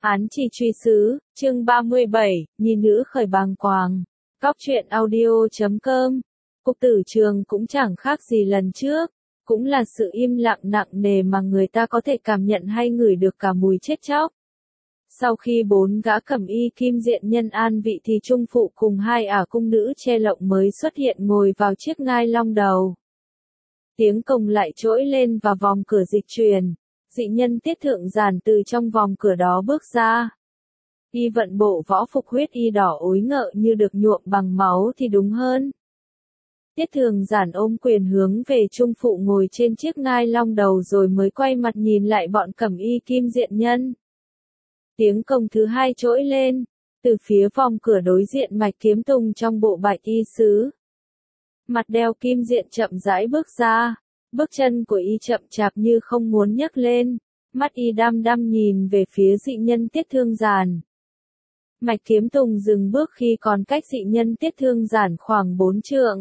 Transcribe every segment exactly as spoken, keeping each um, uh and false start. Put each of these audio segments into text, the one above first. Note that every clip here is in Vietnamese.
Án chỉ truy xứ, chương ba mươi bảy, nhi nữ khởi bàng quàng. Cóc truyện audio chấm com. Cục tử trường cũng chẳng khác gì lần trước, cũng là sự im lặng nặng nề mà người ta có thể cảm nhận hay ngửi được cả mùi chết chóc. Sau khi bốn gã cẩm y kim diện nhân an vị thì trung phụ cùng hai ả cung nữ che lộng mới xuất hiện ngồi vào chiếc ngai long đầu. Tiếng cồng lại trỗi lên và vòng cửa dịch chuyển. Dị nhân Tiết Thượng Giản từ trong vòng cửa đó bước ra. Y vận bộ võ phục huyết y đỏ ối ngợ như được nhuộm bằng máu thì đúng hơn. Tiết Thượng Giản ôm quyền hướng về trung phụ ngồi trên chiếc ngai long đầu rồi mới quay mặt nhìn lại bọn cẩm y kim diện nhân. Tiếng cồng thứ hai trỗi lên, từ phía vòng cửa đối diện Mạch Kiếm Tùng trong bộ bạch y sứ. Mặt đeo kim diện chậm rãi bước ra. Bước chân của y chậm chạp như không muốn nhấc lên, mắt y đăm đăm nhìn về phía dị nhân Tiết Thương Giản. Mạch Kiếm Tùng dừng bước khi còn cách dị nhân Tiết Thương Giản khoảng bốn trượng.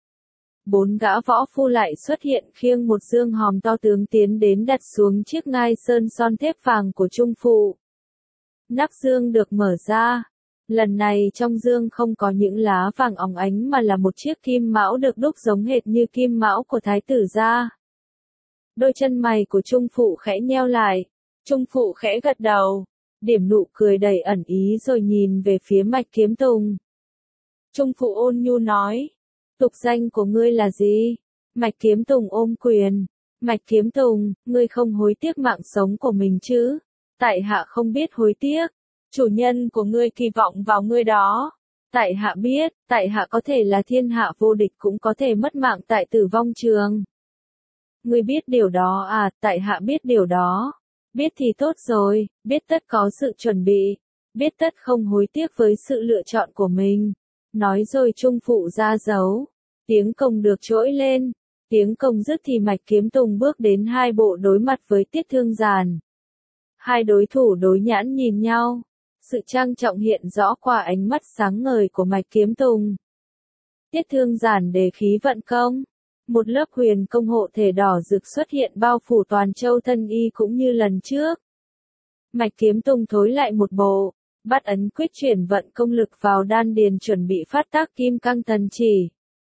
Bốn gã võ phu lại xuất hiện khiêng một dương hòm to tướng tiến đến đặt xuống chiếc ngai sơn son thép vàng của trung phụ. Nắp dương được mở ra. Lần này trong dương không có những lá vàng óng ánh mà là một chiếc kim mão được đúc giống hệt như kim mão của thái tử gia. Đôi chân mày của trung phụ khẽ nheo lại. Trung phụ khẽ gật đầu, điểm nụ cười đầy ẩn ý rồi nhìn về phía Mạch Kiếm Tùng. Trung phụ ôn nhu nói, tục danh của ngươi là gì? Mạch Kiếm Tùng ôm quyền. Mạch Kiếm Tùng, ngươi không hối tiếc mạng sống của mình chứ? Tại hạ không biết hối tiếc. Chủ nhân của ngươi kỳ vọng vào ngươi đó. Tại hạ biết, tại hạ có thể là thiên hạ vô địch cũng có thể mất mạng tại tử vong trường. Ngươi biết điều đó à, tại hạ biết điều đó. Biết thì tốt rồi, biết tất có sự chuẩn bị. Biết tất không hối tiếc với sự lựa chọn của mình. Nói rồi trung phụ ra dấu. Tiếng cồng được trỗi lên. Tiếng cồng dứt thì Mạch Kiếm Tùng bước đến hai bộ đối mặt với Tiết Thương Giản. Hai đối thủ đối nhãn nhìn nhau. Sự trang trọng hiện rõ qua ánh mắt sáng ngời của Mạch Kiếm Tùng. Tiết Thương Giản đề khí vận công. Một lớp huyền công hộ thể đỏ rực xuất hiện bao phủ toàn châu thân y cũng như lần trước. Mạch Kiếm Tùng thối lại một bộ, bắt ấn quyết chuyển vận công lực vào đan điền chuẩn bị phát tác kim cang thần chỉ.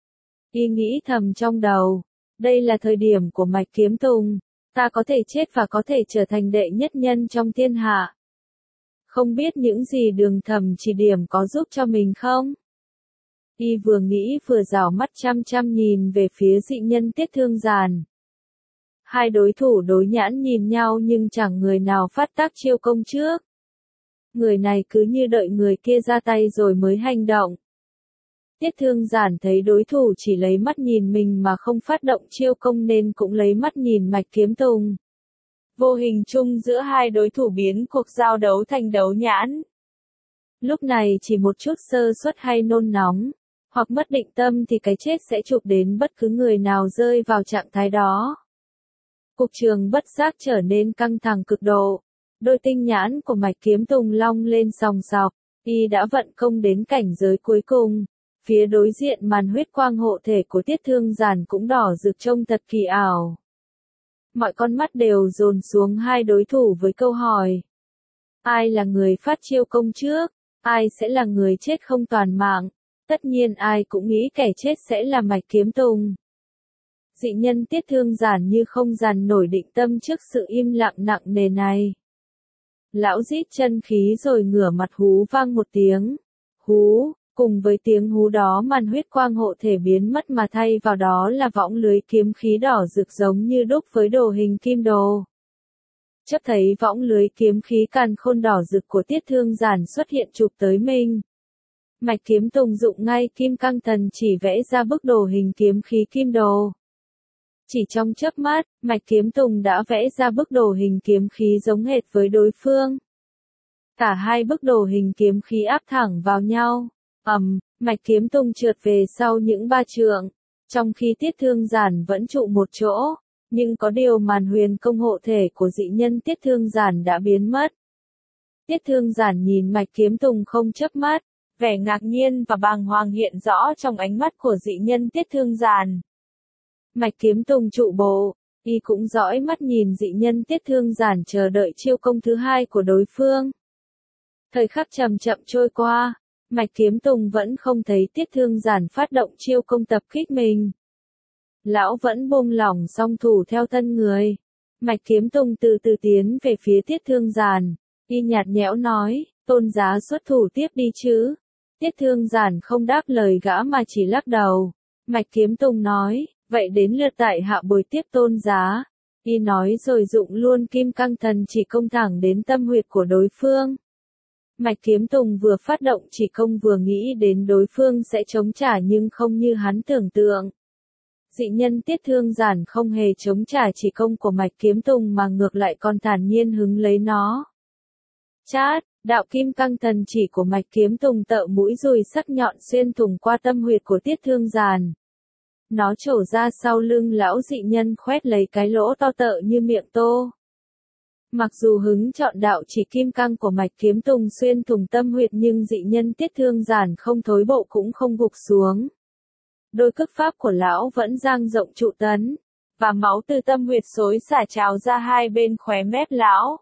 Y nghĩ thầm trong đầu, đây là thời điểm của Mạch Kiếm Tùng, ta có thể chết và có thể trở thành đệ nhất nhân trong thiên hạ. Không biết những gì đường thầm chỉ điểm có giúp cho mình không? Y vừa nghĩ vừa rảo mắt chăm chăm nhìn về phía dị nhân Tiết Thương Giản. Hai đối thủ đối nhãn nhìn nhau nhưng chẳng người nào phát tác chiêu công trước. Người này cứ như đợi người kia ra tay rồi mới hành động. Tiết Thương Giản thấy đối thủ chỉ lấy mắt nhìn mình mà không phát động chiêu công nên cũng lấy mắt nhìn Mạch Kiếm Tùng. Vô hình chung giữa hai đối thủ biến cuộc giao đấu thành đấu nhãn. Lúc này chỉ một chút sơ suất hay nôn nóng, hoặc mất định tâm thì cái chết sẽ chụp đến bất cứ người nào rơi vào trạng thái đó. Cục trường bất giác trở nên căng thẳng cực độ. Đôi tinh nhãn của Mạch Kiếm Tùng long lên sòng sọc, y đã vận công đến cảnh giới cuối cùng. Phía đối diện màn huyết quang hộ thể của Tiết Thương Giản cũng đỏ rực trông thật kỳ ảo. Mọi con mắt đều dồn xuống hai đối thủ với câu hỏi. Ai là người phát chiêu công trước? Ai sẽ là người chết không toàn mạng? Tất nhiên ai cũng nghĩ kẻ chết sẽ là Mạch Kiếm Tùng. Dị nhân Tiết Thương Giản như không dằn nổi định tâm trước sự im lặng nặng nề này. Lão rít chân khí rồi ngửa mặt hú vang một tiếng. Hú, cùng với tiếng hú đó màn huyết quang hộ thể biến mất mà thay vào đó là võng lưới kiếm khí đỏ rực giống như đúc với đồ hình kim đồ. Chấp thấy võng lưới kiếm khí càn khôn đỏ rực của Tiết Thương Giản xuất hiện chụp tới mình. Mạch Kiếm Tùng dụng ngay kim cang thần chỉ vẽ ra bức đồ hình kiếm khí kim đồ. Chỉ trong chớp mắt, Mạch Kiếm Tùng đã vẽ ra bức đồ hình kiếm khí giống hệt với đối phương. Cả hai bức đồ hình kiếm khí áp thẳng vào nhau. Ầm, um, Mạch Kiếm Tùng trượt về sau những ba trượng, trong khi Tiết Thương Giản vẫn trụ một chỗ, nhưng có điều màn huyền công hộ thể của dị nhân Tiết Thương Giản đã biến mất. Tiết Thương Giản nhìn Mạch Kiếm Tùng không chớp mắt, vẻ ngạc nhiên và bàng hoàng hiện rõ trong ánh mắt của dị nhân Tiết Thương Giản. Mạch Kiếm Tùng trụ bộ, y cũng dõi mắt nhìn dị nhân Tiết Thương Giản chờ đợi chiêu công thứ hai của đối phương. Thời khắc chậm chậm trôi qua, Mạch Kiếm Tùng vẫn không thấy Tiết Thương Giản phát động chiêu công tập kích mình. Lão vẫn buông lỏng song thủ theo thân người. Mạch Kiếm Tùng từ từ tiến về phía Tiết Thương Giản, y nhạt nhẽo nói, Tôn giá xuất thủ tiếp đi chứ. Tiết Thương Giản không đáp lời gã mà chỉ lắc đầu. Mạch Kiếm Tùng nói, vậy đến lượt tại hạ bồi tiếp Tôn giá. Y nói rồi dụng luôn kim cang thần chỉ công thẳng đến tâm huyệt của đối phương. Mạch Kiếm Tùng vừa phát động chỉ công vừa nghĩ đến đối phương sẽ chống trả nhưng không như hắn tưởng tượng. Dị nhân Tiết Thương Giản không hề chống trả chỉ công của Mạch Kiếm Tùng mà ngược lại còn thản nhiên hứng lấy nó. Chát, đạo kim cang thần chỉ của Mạch Kiếm Tùng tợ mũi dùi sắc nhọn xuyên thủng qua tâm huyệt của Tiết Thương Giản. Nó trổ ra sau lưng lão dị nhân khoét lấy cái lỗ to tợ như miệng tô. Mặc dù hứng chọn đạo chỉ kim cang của Mạch Kiếm Tùng xuyên thủng tâm huyệt nhưng dị nhân Tiết Thương Giản không thối bộ cũng không gục xuống. Đôi cước pháp của lão vẫn dang rộng trụ tấn, và máu từ tâm huyệt xối xả trào ra hai bên khóe mép lão.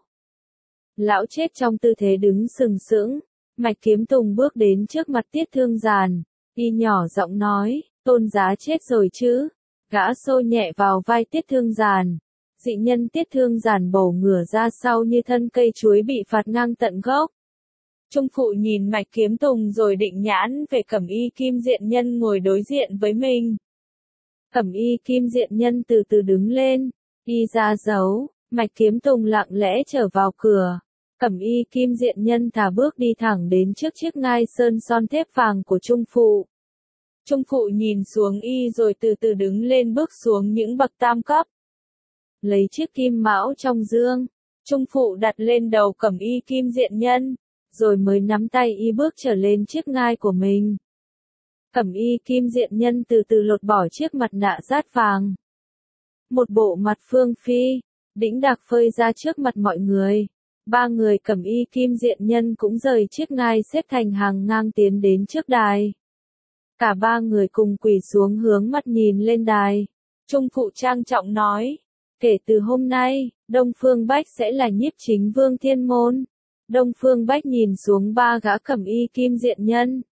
Lão chết trong tư thế đứng sừng sững. Mạch Kiếm Tùng bước đến trước mặt Tiết Thương Giản, y nhỏ giọng nói, Tôn giá chết rồi chứ. Gã xô nhẹ vào vai Tiết Thương Giản. Dị nhân Tiết Thương Giản bổ ngửa ra sau như thân cây chuối bị phạt ngang tận gốc. Trung phụ nhìn Mạch Kiếm Tùng rồi định nhãn về Cẩm Y Kim Diện Nhân ngồi đối diện với mình. Cẩm Y Kim Diện Nhân từ từ đứng lên, y ra dấu, Mạch Kiếm Tùng lặng lẽ trở vào cửa. Cẩm Y Kim Diện Nhân thả bước đi thẳng đến trước chiếc ngai sơn son thép vàng của Trung phụ. Trung phụ nhìn xuống y rồi từ từ đứng lên bước xuống những bậc tam cấp. Lấy chiếc kim mão trong dương, Trung phụ đặt lên đầu Cẩm Y Kim Diện Nhân, rồi mới nắm tay y bước trở lên chiếc ngai của mình. Cẩm Y Kim Diện Nhân từ từ lột bỏ chiếc mặt nạ dát vàng. Một bộ mặt phương phi, đĩnh đạc phơi ra trước mặt mọi người. Ba người Cẩm Y Kim Diện Nhân cũng rời chiếc ngai xếp thành hàng ngang tiến đến trước đài. Cả ba người cùng quỳ xuống hướng mặt nhìn lên đài. Trung phụ trang trọng nói, kể từ hôm nay, Đông Phương Bách sẽ là nhiếp chính vương thiên môn. Đông Phương Bách nhìn xuống ba gã Cẩm Y Kim Diện Nhân.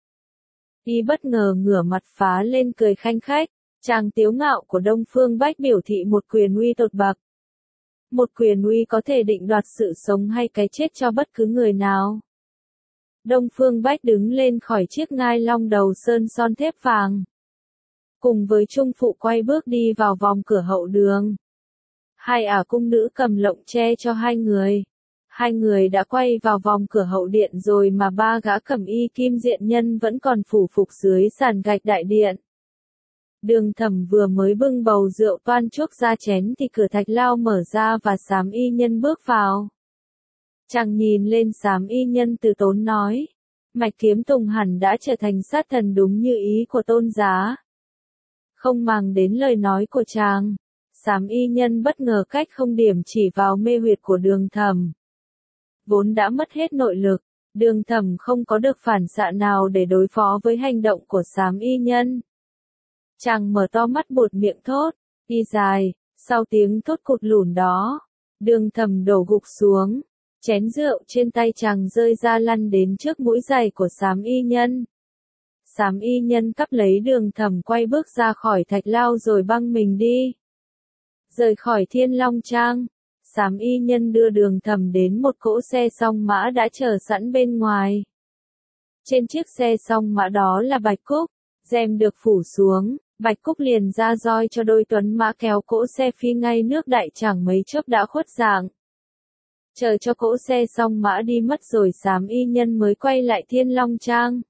Y bất ngờ ngửa mặt phá lên cười khanh khách. Chàng tiếu ngạo của Đông Phương Bách biểu thị một quyền uy tột bậc. Một quyền uy có thể định đoạt sự sống hay cái chết cho bất cứ người nào. Đông Phương Bách đứng lên khỏi chiếc ngai long đầu sơn son thép vàng. Cùng với Trung phụ quay bước đi vào vòng cửa hậu đường. Hai ả cung nữ cầm lộng che cho hai người. Hai người đã quay vào vòng cửa hậu điện rồi mà ba gã Cẩm Y Kim Diện Nhân vẫn còn phủ phục dưới sàn gạch đại điện. Đường Thẩm vừa mới bưng bầu rượu toan chuốc ra chén thì cửa thạch lao mở ra và Xám Y Nhân bước vào. Chàng nhìn lên Xám Y Nhân từ tốn nói, Mạch Kiếm Tùng hẳn đã trở thành sát thần đúng như ý của Tôn giá. Không màng đến lời nói của chàng, Xám Y Nhân bất ngờ cách không điểm chỉ vào mê huyệt của Đường Thẩm. Vốn đã mất hết nội lực, Đường Thẩm không có được phản xạ nào để đối phó với hành động của Xám Y Nhân. Chàng mở to mắt buột miệng thốt, y dài, sau tiếng thốt cụt lủn đó, Đường Thẩm đổ gục xuống, chén rượu trên tay chàng rơi ra lăn đến trước mũi giày của Xám Y Nhân. Xám Y Nhân cắp lấy Đường Thẩm quay bước ra khỏi thạch lao rồi băng mình đi. Rời khỏi Thiên Long Trang, Xám Y Nhân đưa Đường Thẩm đến một cỗ xe song mã đã chờ sẵn bên ngoài. Trên chiếc xe song mã đó là Bạch Cúc, rèm được phủ xuống. Bạch Cúc liền ra roi cho đôi tuấn mã kéo cỗ xe phi ngay nước đại chẳng mấy chốc đã khuất dạng. Chờ cho cỗ xe xong mã đi mất rồi Xám Y Nhân mới quay lại Thiên Long Trang.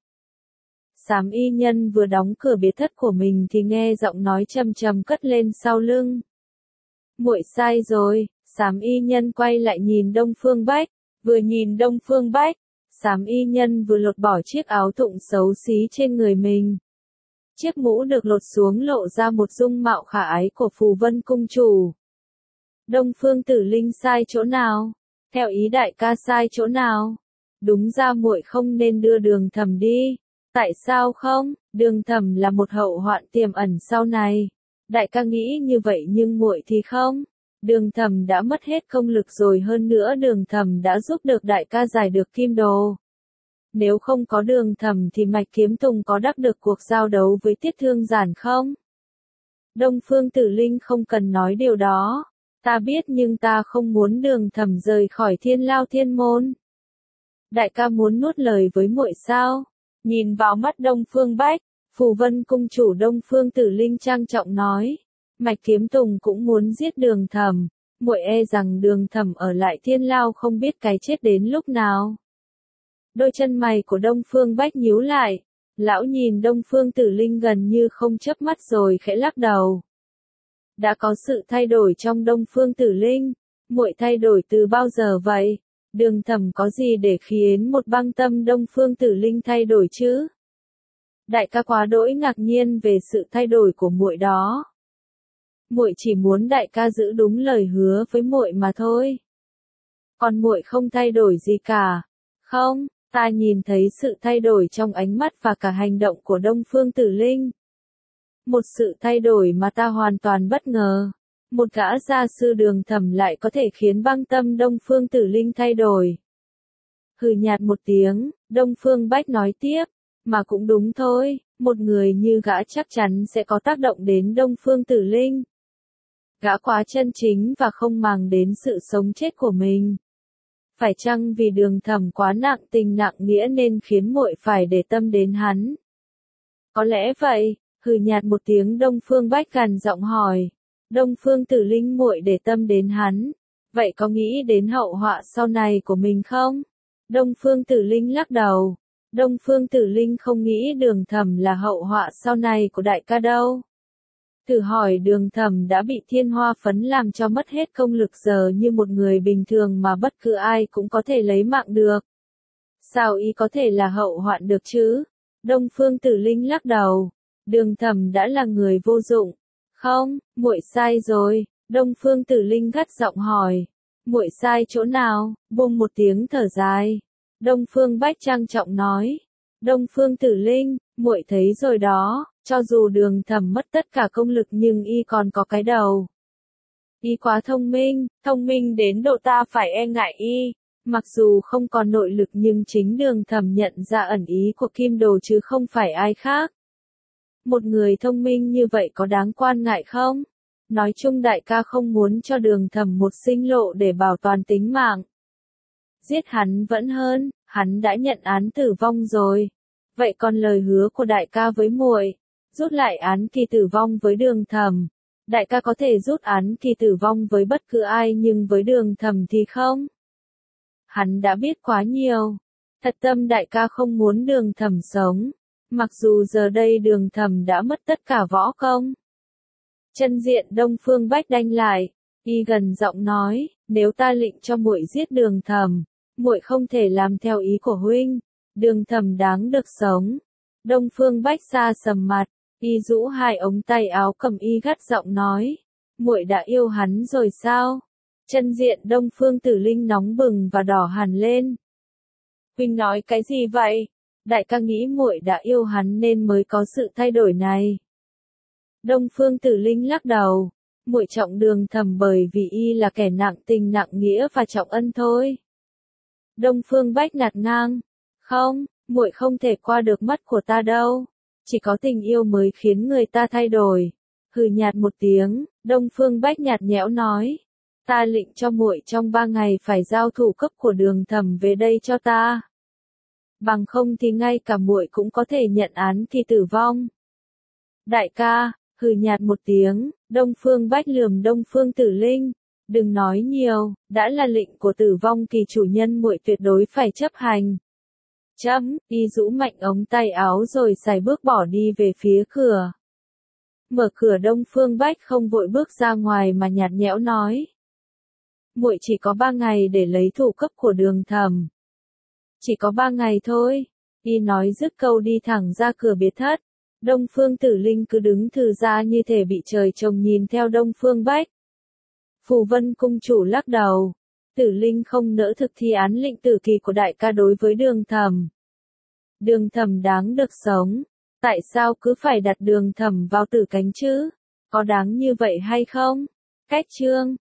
Xám Y Nhân vừa đóng cửa biệt thất của mình thì nghe giọng nói trầm trầm cất lên sau lưng. Muội sai rồi. Xám Y Nhân quay lại nhìn Đông Phương Bách, vừa nhìn Đông Phương Bách, Xám Y Nhân vừa lột bỏ chiếc áo thụng xấu xí trên người mình. Chiếc mũ được lột xuống lộ ra một dung mạo khả ái của Phù Vân cung chủ. Đông Phương Tử Linh sai chỗ nào? Theo ý đại ca sai chỗ nào? Đúng ra muội không nên đưa Đường Thẩm đi. Tại sao không? Đường Thẩm là một hậu hoạn tiềm ẩn sau này. Đại ca nghĩ như vậy nhưng muội thì không. Đường Thẩm đã mất hết công lực rồi, hơn nữa Đường Thẩm đã giúp được đại ca giải được kim đồ. Nếu không có Đường Thẩm thì Mạch Kiếm Tùng có đắc được cuộc giao đấu với Tiết Thương Giản không? Đông Phương Tử Linh không cần nói điều đó. Ta biết nhưng ta không muốn Đường Thẩm rời khỏi Thiên Lao Thiên Môn. Đại ca muốn nuốt lời với muội sao? Nhìn vào mắt Đông Phương Bách, Phù Vân cung chủ Đông Phương Tử Linh trang trọng nói. Mạch Kiếm Tùng cũng muốn giết Đường Thẩm, muội e rằng Đường Thẩm ở lại Thiên Lao không biết cái chết đến lúc nào. Đôi chân mày của Đông Phương Bách nhíu lại, lão nhìn Đông Phương Tử Linh gần như không chớp mắt rồi khẽ lắc đầu. Đã có sự thay đổi trong Đông Phương Tử Linh, muội thay đổi từ bao giờ vậy? Đường Thẩm có gì để khiến một băng tâm Đông Phương Tử Linh thay đổi chứ? Đại ca quá đỗi ngạc nhiên về sự thay đổi của muội đó. Muội chỉ muốn đại ca giữ đúng lời hứa với muội mà thôi. Còn muội không thay đổi gì cả. Không, ta nhìn thấy sự thay đổi trong ánh mắt và cả hành động của Đông Phương Tử Linh. Một sự thay đổi mà ta hoàn toàn bất ngờ. Một gã gia sư Đường Thẩm lại có thể khiến băng tâm Đông Phương Tử Linh thay đổi. Hừ nhạt một tiếng, Đông Phương Bách nói tiếp, mà cũng đúng thôi, một người như gã chắc chắn sẽ có tác động đến Đông Phương Tử Linh. Gã quá chân chính và không màng đến sự sống chết của mình. Phải chăng vì Đường Thẩm quá nặng tình nặng nghĩa nên khiến muội phải để tâm đến hắn? Có lẽ vậy, hừ nhạt một tiếng Đông Phương Bách gằn giọng hỏi. Đông Phương Tử Linh muội để tâm đến hắn, vậy có nghĩ đến hậu họa sau này của mình không? Đông Phương Tử Linh lắc đầu. Đông Phương Tử Linh không nghĩ Đường Thẩm là hậu họa sau này của đại ca đâu. Thử hỏi Đường Thẩm đã bị thiên hoa phấn làm cho mất hết công lực giờ như một người bình thường mà bất cứ ai cũng có thể lấy mạng được. Sao y có thể là hậu hoạn được chứ? Đông Phương Tử Linh lắc đầu. Đường Thẩm đã là người vô dụng. Không, muội sai rồi. Đông Phương Tử Linh gắt giọng hỏi. Muội sai chỗ nào? Bùng một tiếng thở dài. Đông Phương Bách trang trọng nói. Đông Phương Tử Linh, muội thấy rồi đó, cho dù Đường Thẩm mất tất cả công lực nhưng y còn có cái đầu. Y quá thông minh, thông minh đến độ ta phải e ngại y. Mặc dù không còn nội lực nhưng chính Đường Thẩm nhận ra ẩn ý của Kim Đồ chứ không phải ai khác. Một người thông minh như vậy có đáng quan ngại không? Nói chung đại ca không muốn cho Đường Thẩm một sinh lộ để bảo toàn tính mạng. Giết hắn vẫn hơn, hắn đã nhận án tử vong rồi. Vậy còn lời hứa của đại ca với muội, rút lại án kỳ tử vong với Đường Thẩm. Đại ca có thể rút án kỳ tử vong với bất cứ ai nhưng với Đường Thẩm thì không. Hắn đã biết quá nhiều. Thật tâm đại ca không muốn Đường Thẩm sống. Mặc dù giờ đây Đường Thẩm đã mất tất cả võ công. Chân diện Đông Phương Bách đanh lại, y gần giọng nói, nếu ta lệnh cho muội giết Đường Thẩm, muội không thể làm theo ý của huynh. Đường Thẩm đáng được sống. Đông Phương Bách xa sầm mặt, y rũ hai ống tay áo cầm y gắt giọng nói, muội đã yêu hắn rồi sao? Chân diện Đông Phương Tử Linh nóng bừng và đỏ hẳn lên. Huynh nói cái gì vậy? Đại ca nghĩ muội đã yêu hắn nên mới có sự thay đổi này. Đông Phương Tử Linh lắc đầu, muội trọng Đường Thẩm bởi vì y là kẻ nặng tình nặng nghĩa và trọng ân thôi. Đông Phương Bách nạt ngang, không, muội không thể qua được mắt của ta đâu. Chỉ có tình yêu mới khiến người ta thay đổi. Hừ nhạt một tiếng, Đông Phương Bách nhạt nhẽo nói, ta lệnh cho muội trong ba ngày phải giao thủ cấp của Đường Thẩm về đây cho ta. Bằng không thì ngay cả muội cũng có thể nhận án kỳ tử vong. Đại ca, hừ nhạt một tiếng, Đông Phương Bách lườm Đông Phương Tử Linh, đừng nói nhiều, đã là lệnh của Tử Vong Kỳ chủ nhân muội tuyệt đối phải chấp hành. Chấm, y rũ mạnh ống tay áo rồi sải bước bỏ đi về phía cửa. Mở cửa Đông Phương Bách không vội bước ra ngoài mà nhạt nhẽo nói. Muội chỉ có ba ngày để lấy thủ cấp của Đường Thẩm. Chỉ có ba ngày thôi. Y nói dứt câu đi thẳng ra cửa biệt thất. Đông Phương Tử Linh cứ đứng thừ ra như thể bị trời trồng nhìn theo Đông Phương Bách. Phù Vân cung chủ lắc đầu. Tử Linh không nỡ thực thi án lệnh tử kỳ của đại ca đối với Đường Thẩm. Đường Thẩm đáng được sống. Tại sao cứ phải đặt Đường Thẩm vào tử cánh chứ? Có đáng như vậy hay không? Cách chương